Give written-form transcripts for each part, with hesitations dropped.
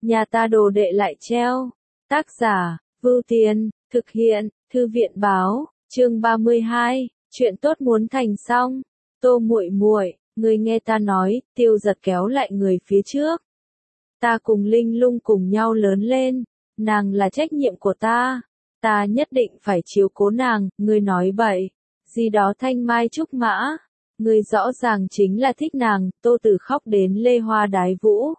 nhà ta đồ đệ lại treo. Tác giả, Vưu Tiền, thực hiện, Thư viện báo, chương 32, chuyện tốt muốn thành xong. Tô muội muội, người nghe ta nói, Tiêu Giật kéo lại người phía trước. Ta cùng Linh Lung cùng nhau lớn lên, nàng là trách nhiệm của ta nhất định phải chiếu cố nàng, ngươi nói bậy, gì đó thanh mai trúc mã, ngươi rõ ràng chính là thích nàng. Tô Tử khóc đến lê hoa đái vũ.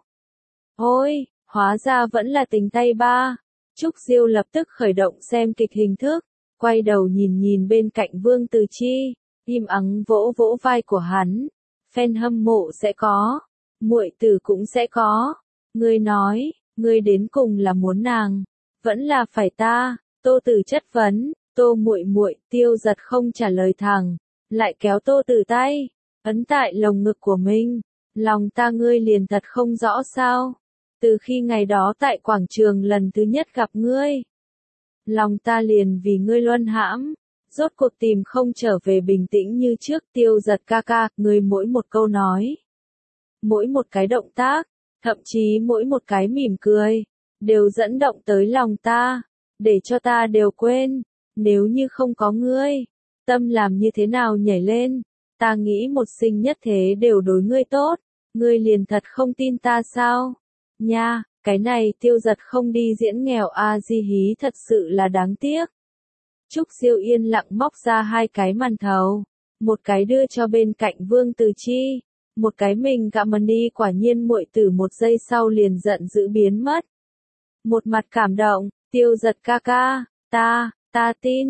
Ôi, hóa ra vẫn là tình tay ba. Trúc Diêu lập tức khởi động xem kịch hình thức, quay đầu nhìn bên cạnh Vương Từ Chi, im ắng vỗ vỗ vai của hắn. Fan hâm mộ sẽ có, muội tử cũng sẽ có. Ngươi nói, ngươi đến cùng là muốn nàng, vẫn là phải ta? Tô Tử chất vấn. Tô muội muội, Tiêu Giật không trả lời thẳng, lại kéo Tô Tử tay, ấn tại lồng ngực của mình. Lòng ta ngươi liền thật không rõ sao? Từ khi ngày đó tại quảng trường lần thứ nhất gặp ngươi, lòng ta liền vì ngươi luân hãm, rốt cuộc tìm không trở về bình tĩnh như trước. Tiêu Giật ca ca, ngươi mỗi một câu nói, mỗi một cái động tác, thậm chí mỗi một cái mỉm cười, đều dẫn động tới lòng ta, để cho ta đều quên, nếu như không có ngươi, tâm làm như thế nào nhảy lên. Ta nghĩ một sinh nhất thế đều đối ngươi tốt, ngươi liền thật không tin ta sao? Nha, cái này Tiêu Giật không đi diễn nghèo a di hí thật sự là đáng tiếc. Trúc Diêu yên lặng móc ra 2 cái màn thầu, một cái đưa cho bên cạnh Vương Từ Chi, một cái mình gặm đi. Quả nhiên muội tử 1 giây sau liền giận dữ biến mất. Một mặt cảm động, Tiêu Giật ca ca, ta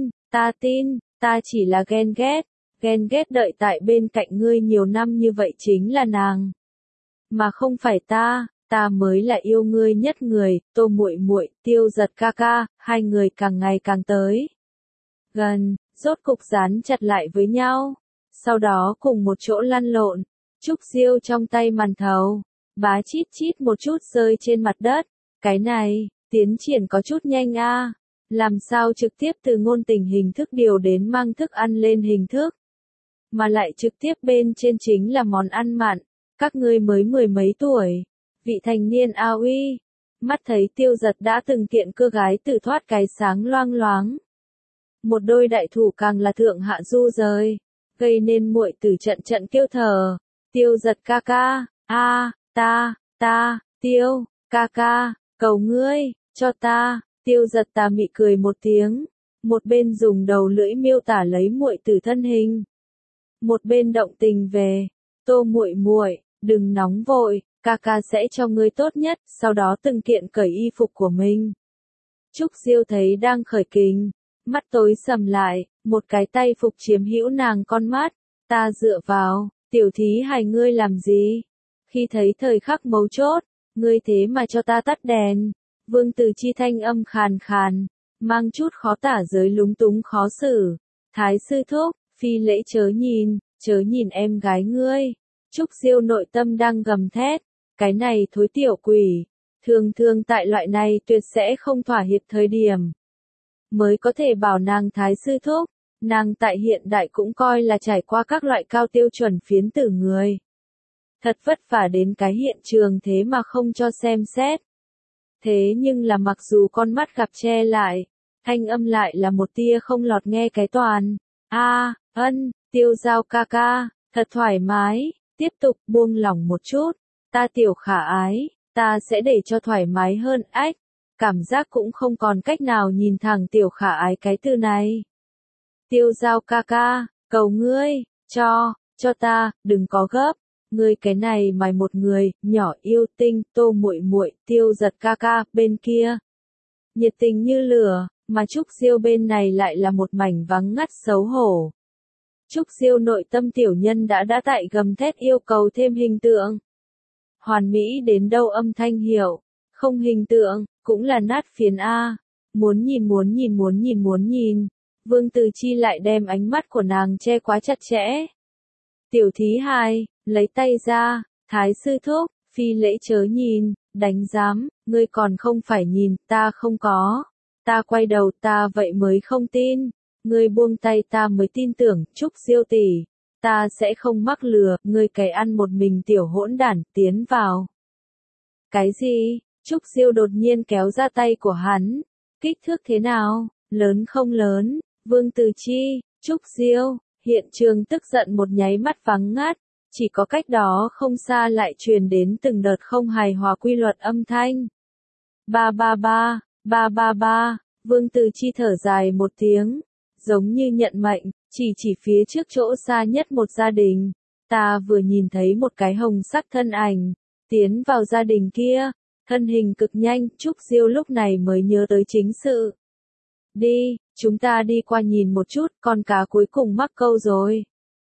tin, ta chỉ là ghen ghét đợi tại bên cạnh ngươi nhiều năm như vậy chính là nàng, mà không phải ta mới là yêu ngươi nhất người. Tô muội muội, Tiêu Giật ca ca, hai người càng ngày càng tới gần, rốt cục dán chặt lại với nhau, sau đó cùng một chỗ lăn lộn. Trúc Diêu trong tay màn thầu, bá chít chít một chút rơi trên mặt đất. Cái này, tiến triển có chút nhanh a. Làm sao trực tiếp từ ngôn tình hình thức điều đến mang thức ăn lên hình thức, mà lại trực tiếp bên trên chính là món ăn mặn. Các ngươi mới 10 mấy tuổi, vị thành niên a uy. Mắt thấy Tiêu Giật đã từng kiện cơ gái tự thoát cái sáng loang loáng. Một đôi đại thủ càng là thượng hạ du rời, gây nên muội tử trận kêu thở. Tiêu Giật ca ca, Tiêu ca ca, cầu ngươi, cho ta. Tiêu Giật tà mị cười một tiếng, một bên dùng đầu lưỡi miêu tả lấy muội tử thân hình, một bên động tình về. Tô muội muội, đừng nóng vội, ca ca sẽ cho ngươi tốt nhất. Sau đó từng kiện cởi y phục của mình. Trúc Diêu thấy đang khởi kình, mắt tối sầm lại, một cái tay phục chiếm hữu nàng con mắt. Ta dựa vào, tiểu thí hài ngươi làm gì? Khi thấy thời khắc mấu chốt, ngươi thế mà cho ta tắt đèn. Vương Từ Chi thanh âm khàn khàn, mang chút khó tả giới lúng túng khó xử. Thái sư thúc, phi lễ chớ nhìn em gái ngươi. Trúc Diêu nội tâm đang gầm thét, cái này thối tiểu quỷ, thường tại loại này tuyệt sẽ không thỏa hiệp thời điểm mới có thể bảo nàng thái sư thúc. Nàng tại hiện đại cũng coi là trải qua các loại cao tiêu chuẩn phiến tử người, thật vất vả đến cái hiện trường thế mà không cho xem xét. Thế nhưng là mặc dù con mắt gặp che lại, thanh âm lại là một tia không lọt nghe cái toàn. Tiêu Giao ca ca, thật thoải mái, tiếp tục buông lỏng một chút. Ta tiểu khả ái, ta sẽ để cho thoải mái hơn. Ách, cảm giác cũng không còn cách nào nhìn thẳng tiểu khả ái cái từ này. Tiêu Giao ca ca, cầu ngươi, cho ta, đừng có gấp. Ngươi cái này mày một người, nhỏ yêu tinh. Tô muội muội, Tiêu Giật ca ca, bên kia nhiệt tình như lửa, mà Trúc Diêu bên này lại là một mảnh vắng ngắt xấu hổ. Trúc Diêu nội tâm tiểu nhân đã tại gầm thét yêu cầu thêm hình tượng. Hoàn mỹ đến đâu âm thanh hiệu, không hình tượng, cũng là nát phiến a. Muốn nhìn. Vương Từ Chi lại đem ánh mắt của nàng che quá chặt chẽ. Tiểu thí hài, lấy tay ra, thái sư thúc, phi lễ chớ nhìn, đánh giám, ngươi còn không phải nhìn, ta không có. Ta quay đầu, ta vậy mới không tin. Ngươi buông tay ta mới tin tưởng. Trúc Diêu tỷ, ta sẽ không mắc lừa, ngươi cái ăn một mình tiểu hỗn đản, tiến vào. Cái gì? Trúc Diêu đột nhiên kéo ra tay của hắn. Kích thước thế nào? Lớn không lớn? Vương Từ Chi, Trúc Diêu, hiện trường tức giận một nháy mắt vắng ngắt, chỉ có cách đó không xa lại truyền đến từng đợt không hài hòa quy luật âm thanh. Ba ba ba, ba ba ba, Vương Từ Chi thở dài một tiếng, giống như nhận mệnh, chỉ phía trước chỗ xa nhất một gia đình. Ta vừa nhìn thấy một cái hồng sắc thân ảnh, tiến vào gia đình kia, thân hình cực nhanh, Trúc Diêu lúc này mới nhớ tới chính sự. Đi, chúng ta đi qua nhìn một chút, con cá cuối cùng mắc câu rồi.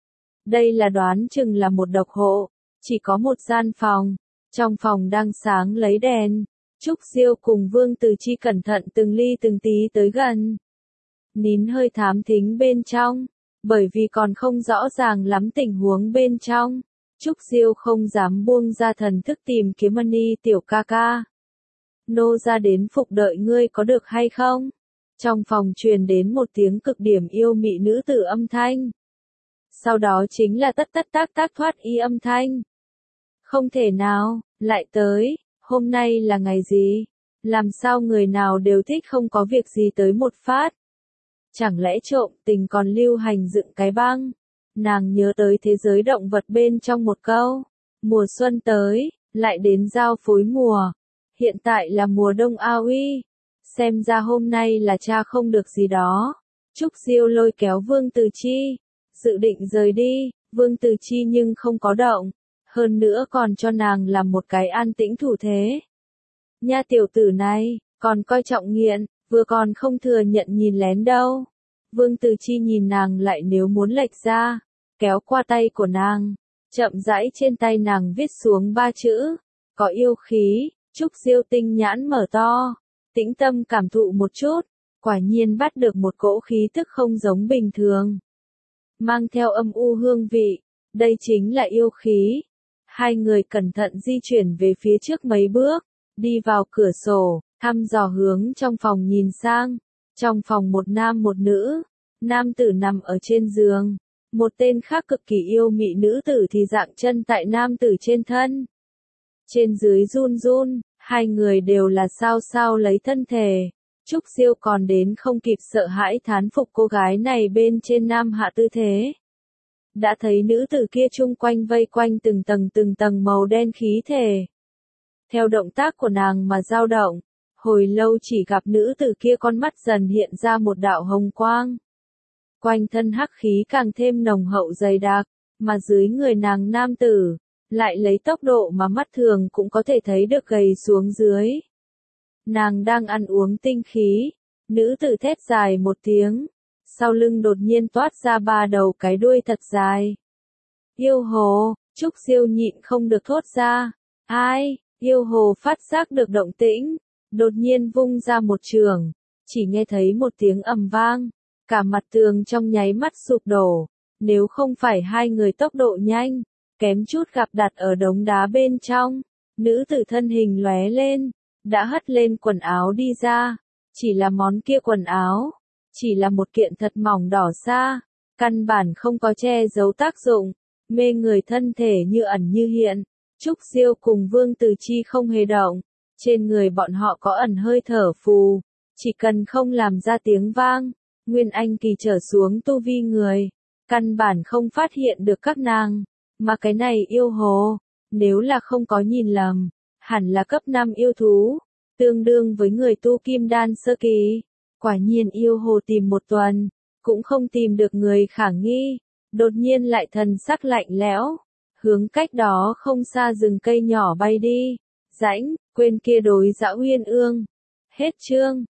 Đây là đoán chừng là một độc hộ, chỉ có một gian phòng, trong phòng đang sáng lấy đèn. Trúc Diêu cùng Vương Từ Chi cẩn thận từng ly từng tí tới gần. Nín hơi thám thính bên trong, bởi vì còn không rõ ràng lắm tình huống bên trong. Trúc Diêu không dám buông ra thần thức tìm kiếm Mani tiểu ca ca. Nô ra đến phục đợi ngươi có được hay không? Trong phòng truyền đến một tiếng cực điểm yêu mị nữ tử âm thanh. Sau đó chính là tất tác thoát y âm thanh. Không thể nào, lại tới, hôm nay là ngày gì? Làm sao người nào đều thích không có việc gì tới một phát? Chẳng lẽ trộm tình còn lưu hành dựng cái băng? Nàng nhớ tới thế giới động vật bên trong một câu. Mùa xuân tới, lại đến giao phối mùa. Hiện tại là mùa đông a uy. Xem ra hôm nay là cha không được gì đó. Trúc Diêu lôi kéo Vương Từ Chi, dự định rời đi, Vương Từ Chi nhưng không có động. Hơn nữa còn cho nàng làm một cái an tĩnh thủ thế. Nha tiểu tử này, còn coi trọng nghiện, vừa còn không thừa nhận nhìn lén đâu. Vương Từ Chi nhìn nàng lại nếu muốn lệch ra, kéo qua tay của nàng, chậm rãi trên tay nàng viết xuống 3 chữ, có yêu khí. Trúc Diêu tinh nhãn mở to, tĩnh tâm cảm thụ một chút, quả nhiên bắt được một cỗ khí tức không giống bình thường. Mang theo âm u hương vị, đây chính là yêu khí. Hai người cẩn thận di chuyển về phía trước mấy bước, đi vào cửa sổ, thăm dò hướng trong phòng nhìn sang. Trong phòng một nam một nữ, nam tử nằm ở trên giường, một tên khác cực kỳ yêu mị nữ tử thì dạng chân tại nam tử trên thân. Trên dưới run run, hai người đều là sao sao lấy thân thể. Trúc Diêu còn đến không kịp sợ hãi thán phục cô gái này bên trên nam hạ tư thế. Đã thấy nữ tử kia chung quanh vây quanh từng tầng màu đen khí thể. Theo động tác của nàng mà dao động, hồi lâu chỉ gặp nữ tử kia con mắt dần hiện ra một đạo hồng quang. Quanh thân hắc khí càng thêm nồng hậu dày đặc, mà dưới người nàng nam tử, lại lấy tốc độ mà mắt thường cũng có thể thấy được gầy xuống dưới. Nàng đang ăn uống tinh khí, nữ tử thét dài một tiếng, sau lưng đột nhiên toát ra 3 đầu cái đuôi thật dài. Yêu hồ, Trúc Diêu nhịn không được thốt ra. Ai, yêu hồ phát giác được động tĩnh, đột nhiên vung ra một trường, chỉ nghe thấy một tiếng ầm vang, cả mặt tường trong nháy mắt sụp đổ, nếu không phải hai người tốc độ nhanh, kém chút gặp đặt ở đống đá bên trong, nữ tử thân hình lóe lên, đã hất lên quần áo đi ra, chỉ là món kia quần áo, chỉ là một kiện thật mỏng đỏ xa, căn bản không có che giấu tác dụng, mê người thân thể như ẩn như hiện. Trúc Diêu cùng Vương Từ Chi không hề động, trên người bọn họ có ẩn hơi thở phù, chỉ cần không làm ra tiếng vang, Nguyên Anh kỳ trở xuống tu vi người, căn bản không phát hiện được các nàng, mà cái này yêu hồ, nếu là không có nhìn lầm, hẳn là cấp 5 yêu thú, tương đương với người tu kim đan sơ kỳ. Quả nhiên yêu hồ tìm một tuần, cũng không tìm được người khả nghi, đột nhiên lại thần sắc lạnh lẽo, hướng cách đó không xa rừng cây nhỏ bay đi. Rãnh, quên kia đối dã uyên ương. Hết chương.